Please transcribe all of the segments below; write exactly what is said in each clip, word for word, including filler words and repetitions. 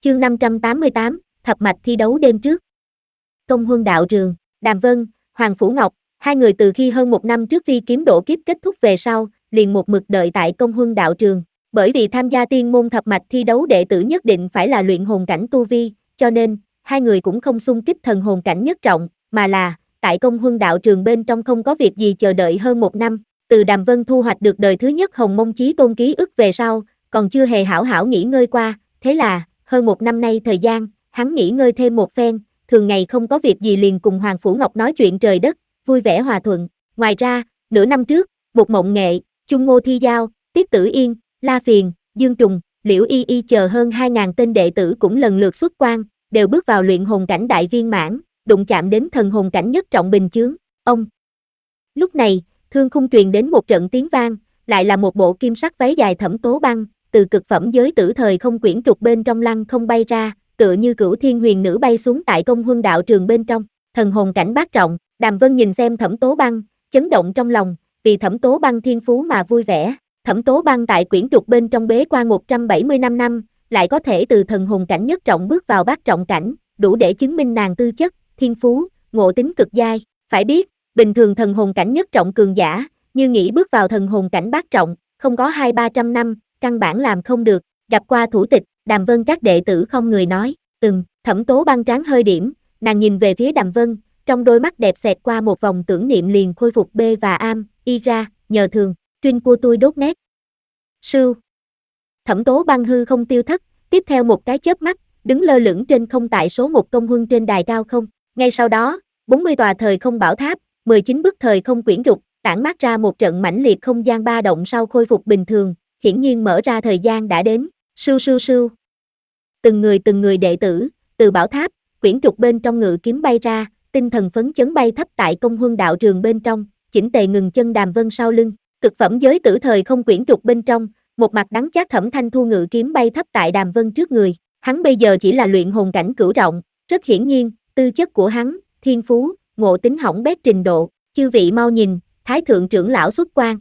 Chương năm trăm tám mươi tám, thập mạch thi đấu đêm trước. Công Huân đạo trường, Đàm Vân, Hoàng Phủ Ngọc, hai người từ khi hơn một năm trước phi kiếm độ kiếp kết thúc về sau, liền một mực đợi tại Công Huân đạo trường. Bởi vì tham gia tiên môn thập mạch thi đấu đệ tử nhất định phải là luyện hồn cảnh tu vi, cho nên, hai người cũng không xung kích thần hồn cảnh nhất trọng, mà là, tại Công Huân đạo trường bên trong không có việc gì chờ đợi hơn một năm. Từ Đàm Vân thu hoạch được đời thứ nhất Hồng Mông Chí Tôn ký ức về sau, còn chưa hề hảo hảo nghỉ ngơi qua, thế là, hơn một năm nay thời gian, hắn nghỉ ngơi thêm một phen, thường ngày không có việc gì liền cùng Hoàng Phủ Ngọc nói chuyện trời đất, vui vẻ hòa thuận. Ngoài ra, nửa năm trước, Bột Mộng Nghệ, Chung Ngô Thi Giao, Tiết Tử Yên, La Phiền, Dương Trùng, Liễu Y Y chờ hơn hai nghìn tên đệ tử cũng lần lượt xuất quan, đều bước vào luyện hồn cảnh đại viên mãn, đụng chạm đến thần hồn cảnh nhất trọng bình chướng. Ông. Lúc này, thương khung truyền đến một trận tiếng vang, lại là một bộ kim sắc váy dài thẫm tố băng, từ cực phẩm giới tử thời không quyển trục bên trong lăng không bay ra, tựa như cửu thiên huyền nữ bay xuống tại Công Huân đạo trường bên trong. Thần hồn cảnh bát trọng, Đàm Vân nhìn xem Thẩm Tố Băng, chấn động trong lòng, vì Thẩm Tố Băng thiên phú mà vui vẻ. Thẩm Tố Băng tại quyển trục bên trong bế quan một trăm bảy mươi lăm năm, lại có thể từ thần hồn cảnh nhất trọng bước vào bát trọng cảnh, đủ để chứng minh nàng tư chất, thiên phú, ngộ tính cực giai. Phải biết, bình thường thần hồn cảnh nhất trọng cường giả, như nghĩ bước vào thần hồn cảnh bát trọng, không có hai ba trăm năm, căn bản làm không được. Gặp qua thủ tịch, Đàm Vân các đệ tử không người nói, ừm. Thẩm Tố Băng trán hơi điểm, nàng nhìn về phía Đàm Vân, trong đôi mắt đẹp xẹt qua một vòng tưởng niệm liền khôi phục B và am, y ra, nhờ thường, trinh của tôi đốt nét. Sưu. Thẩm Tố Băng hư không tiêu thất, tiếp theo một cái chớp mắt, đứng lơ lửng trên không tại số một Công Huân trên đài cao không. Ngay sau đó, bốn mươi tòa thời không bảo tháp, mười chín bức thời không quyển trục, tản mát ra một trận mãnh liệt không gian ba động sau khôi phục bình thường, hiển nhiên mở ra thời gian đã đến. Sưu sưu sưu. Từng người từng người đệ tử, từ bảo tháp, quyển trục bên trong ngự kiếm bay ra, tinh thần phấn chấn bay thấp tại Công Huân đạo trường bên trong, chỉnh tề ngừng chân Đàm Vân sau lưng. Cực phẩm giới tử thời không quyển trục bên trong, một mặt đắng chát Thẩm Thanh Thu ngự kiếm bay thấp tại Đàm Vân trước người. Hắn bây giờ chỉ là luyện hồn cảnh cửu trọng, rất hiển nhiên, tư chất của hắn, thiên phú, ngộ tính hỏng bét trình độ. Chư vị mau nhìn, Thái thượng trưởng lão xuất quan.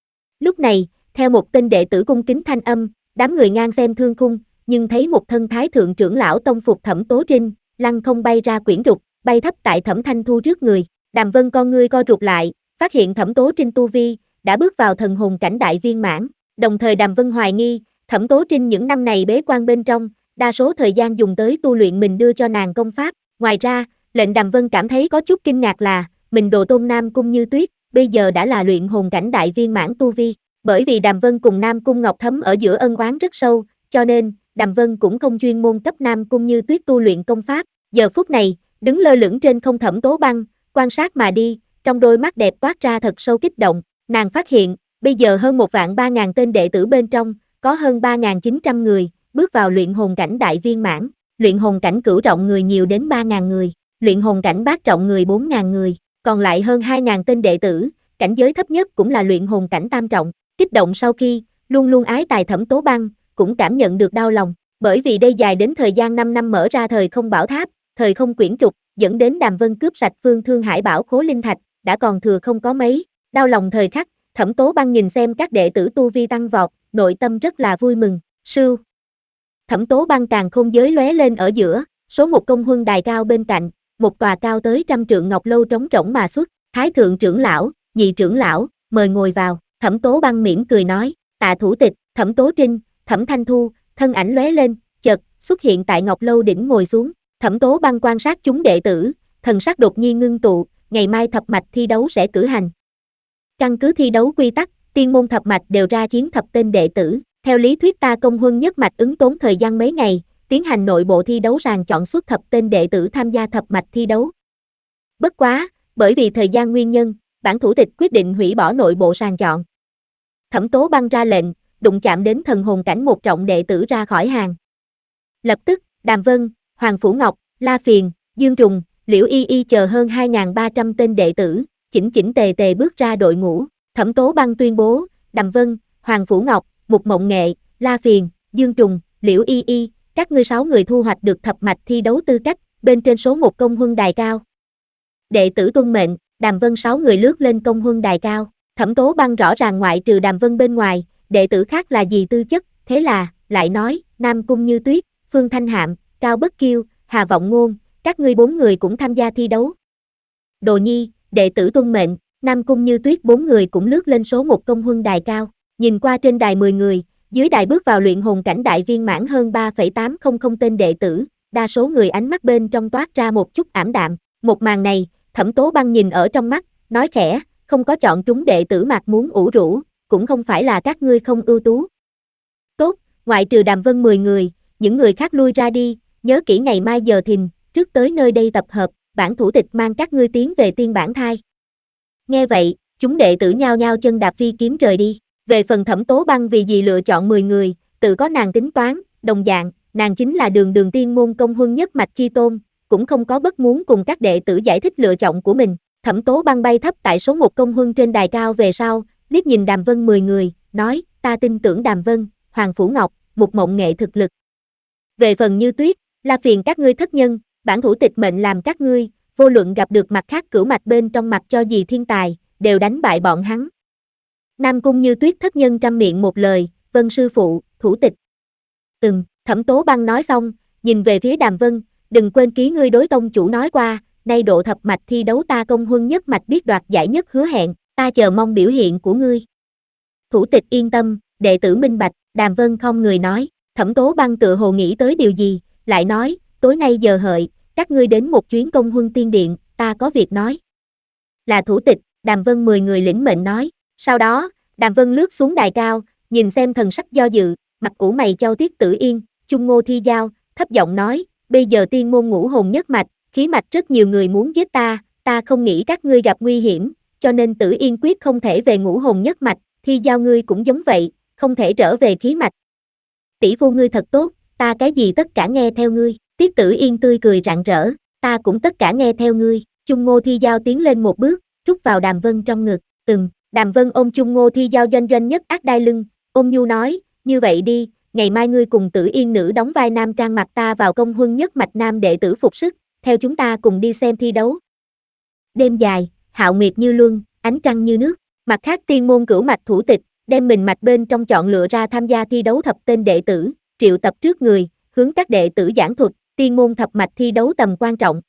Lúc này, theo một tên đệ tử cung kính thanh âm, đám người ngang xem thương khung, nhưng thấy một thân Thái thượng trưởng lão tông phục Thẩm Tố Trinh, lăng không bay ra quyển trục, bay thấp tại Thẩm Thanh Thu trước người. Đàm Vân con ngươi co rụt lại, phát hiện Thẩm Tố Trinh tu vi đã bước vào thần hồn cảnh đại viên mãn. Đồng thời Đàm Vân hoài nghi, Thẩm Tố Trinh những năm này bế quan bên trong, đa số thời gian dùng tới tu luyện mình đưa cho nàng công pháp. Ngoài ra, lệnh Đàm Vân cảm thấy có chút kinh ngạc là, mình đồ tôn Nam Cung Như Tuyết, bây giờ đã là luyện hồn cảnh đại viên mãn tu vi. Bởi vì Đàm Vân cùng Nam Cung Ngọc Thấm ở giữa ân oán rất sâu, cho nên, Đàm Vân cũng không chuyên môn cấp Nam Cung Như Tuyết tu luyện công pháp. Giờ phút này, đứng lơ lửng trên không Thẩm Tố Băng, quan sát mà đi, trong đôi mắt đẹp toát ra thật sâu kích động. Nàng phát hiện, bây giờ hơn một vạn ba ngàn tên đệ tử bên trong, có hơn ba nghìn chín trăm người, bước vào luyện hồn cảnh đại viên mãn, luyện hồn cảnh cửu trọng người nhiều đến ba nghìn người, luyện hồn cảnh bát trọng người bốn nghìn người, còn lại hơn hai nghìn tên đệ tử, cảnh giới thấp nhất cũng là luyện hồn cảnh tam trọng. Kích động sau khi, luôn luôn ái tài Thẩm Tố Băng, cũng cảm nhận được đau lòng, bởi vì đây dài đến thời gian năm năm mở ra thời không bảo tháp, thời không quyển trục, dẫn đến Đàm Vân cướp sạch Phương Thương Hải bảo khố linh thạch, đã còn thừa không có mấy. Đau lòng thời khắc, Thẩm Tố Băng nhìn xem các đệ tử tu vi tăng vọt, nội tâm rất là vui mừng. Sưu. Thẩm Tố Băng càng không giới lóe lên ở giữa, số một Công Huân đài cao bên cạnh, một tòa cao tới trăm trượng ngọc lâu trống rỗng mà xuất. Thái thượng trưởng lão, nhị trưởng lão, mời ngồi vào. Thẩm Tố Băng mỉm cười nói, tạ thủ tịch. Thẩm Tố Trinh, Thẩm Thanh Thu, thân ảnh lóe lên, chợt xuất hiện tại ngọc lâu đỉnh ngồi xuống. Thẩm Tố Băng quan sát chúng đệ tử, thần sắc đột nhiên ngưng tụ, ngày mai thập mạch thi đấu sẽ cử hành. Căn cứ thi đấu quy tắc, tiên môn thập mạch đều ra chiến thập tên đệ tử. Theo lý thuyết ta Công Huân nhất mạch ứng tốn thời gian mấy ngày, tiến hành nội bộ thi đấu sàng chọn xuất thập tên đệ tử tham gia thập mạch thi đấu. Bất quá, bởi vì thời gian nguyên nhân, bản thủ tịch quyết định hủy bỏ nội bộ sàng chọn. Thẩm Tố Băng ra lệnh, đụng chạm đến thần hồn cảnh một trọng đệ tử ra khỏi hàng. Lập tức, Đàm Vân, Hoàng Phủ Ngọc, La Phiền, Dương Trùng, Liễu Y Y chờ hơn hai nghìn ba trăm tên đệ tử, chỉnh chỉnh tề tề bước ra đội ngũ. Thẩm Tố Băng tuyên bố, Đàm Vân, Hoàng Phủ Ngọc, Bột Mộng Nghệ, La Phiền, Dương Trùng, Liễu Y Y, các ngươi sáu người thu hoạch được thập mạch thi đấu tư cách, bên trên số một Công Huân đài cao. Đệ tử tuân mệnh, Đàm Vân sáu người lướt lên Công Huân đài cao. Thẩm Tố Băng rõ ràng ngoại trừ Đàm Vân bên ngoài, đệ tử khác là gì tư chất, thế là, lại nói, Nam Cung Như Tuyết, Phương Thanh Hạm, Cao Bất Kiêu, Hà Vọng Ngôn, các ngươi bốn người cũng tham gia thi đấu. Đồ Nhi, đệ tử tuân mệnh, Nam Cung Như Tuyết bốn người cũng lướt lên số một công huân đài cao, nhìn qua trên đài mười người, dưới đài bước vào luyện hồn cảnh đại viên mãn hơn ba phẩy tám không không tên đệ tử, đa số người ánh mắt bên trong toát ra một chút ảm đạm, một màn này, Thẩm Tố Băng nhìn ở trong mắt, nói khẽ, không có chọn trúng đệ tử mặt muốn ủ rũ, cũng không phải là các ngươi không ưu tú. Tốt, ngoại trừ Đàm Vân mười người, những người khác lui ra đi, nhớ kỹ ngày mai giờ thìn, trước tới nơi đây tập hợp, bản thủ tịch mang các ngươi tiến về tiên bản thai. Nghe vậy, chúng đệ tử nhao nhao chân đạp phi kiếm rời đi. Về phần Thẩm Tố Băng vì gì lựa chọn mười người, tự có nàng tính toán, đồng dạng, nàng chính là đường đường tiên môn công huân nhất mạch chi tôn, cũng không có bất muốn cùng các đệ tử giải thích lựa chọn của mình. Thẩm Tố Băng bay thấp tại số một công huân trên đài cao về sau, liếc nhìn Đàm Vân mười người, nói, ta tin tưởng Đàm Vân, Hoàng Phủ Ngọc, Mục Mộng Nghệ thực lực. Về phần Như Tuyết, là phiền các ngươi thất nhân, bản thủ tịch mệnh làm các ngươi, vô luận gặp được mặt khác cửu mạch bên trong mặt cho gì thiên tài, đều đánh bại bọn hắn. Nam Cung Như Tuyết thất nhân trăm miệng một lời, vân sư phụ, thủ tịch. Ừm, Thẩm Tố Băng nói xong, nhìn về phía Đàm Vân, đừng quên ký ngươi đối tông chủ nói qua, nay độ thập mạch thi đấu ta công huân nhất mạch biết đoạt giải nhất hứa hẹn, ta chờ mong biểu hiện của ngươi. Thủ tịch yên tâm, đệ tử minh bạch, Đàm Vân không người nói, Thẩm Tố Băng tựa hồ nghĩ tới điều gì, lại nói, tối nay giờ hợi, các ngươi đến một chuyến công huân tiên điện, ta có việc nói. Là thủ tịch, Đàm Vân mười người lĩnh mệnh nói, sau đó, Đàm Vân lướt xuống đài cao, nhìn xem thần sắc do dự, mặt ủ mày chau Tiết Tử Yên, Chung Ngô Thi Giao, thấp giọng nói, bây giờ tiên môn ngũ hồn nhất mạch, khí mạch rất nhiều người muốn giết ta, ta không nghĩ các ngươi gặp nguy hiểm, cho nên Tử Yên quyết không thể về ngũ hồn nhất mạch, Thi Giao ngươi cũng giống vậy, không thể trở về khí mạch. Tỷ phu ngươi thật tốt, ta cái gì tất cả nghe theo ngươi, Tiết Tử Yên tươi cười rạng rỡ, ta cũng tất cả nghe theo ngươi, Chung Ngô Thi Giao tiến lên một bước, rút vào Đàm Vân trong ngực, ừm, Đàm Vân ôm Chung Ngô Thi Giao doanh doanh nhất ác đai lưng, ôm nhu nói, như vậy đi, ngày mai ngươi cùng Tử Yên nữ đóng vai nam trang mặt ta vào công huân nhất mạch nam đệ tử phục sức, theo chúng ta cùng đi xem thi đấu. Đêm dài, hạo nguyệt như luân, ánh trăng như nước, mặt khác tiên môn cửu mạch thủ tịch, đem mình mạch bên trong chọn lựa ra tham gia thi đấu thập tên đệ tử, triệu tập trước người, hướng các đệ tử giảng thuật, tiên môn thập mạch thi đấu tầm quan trọng,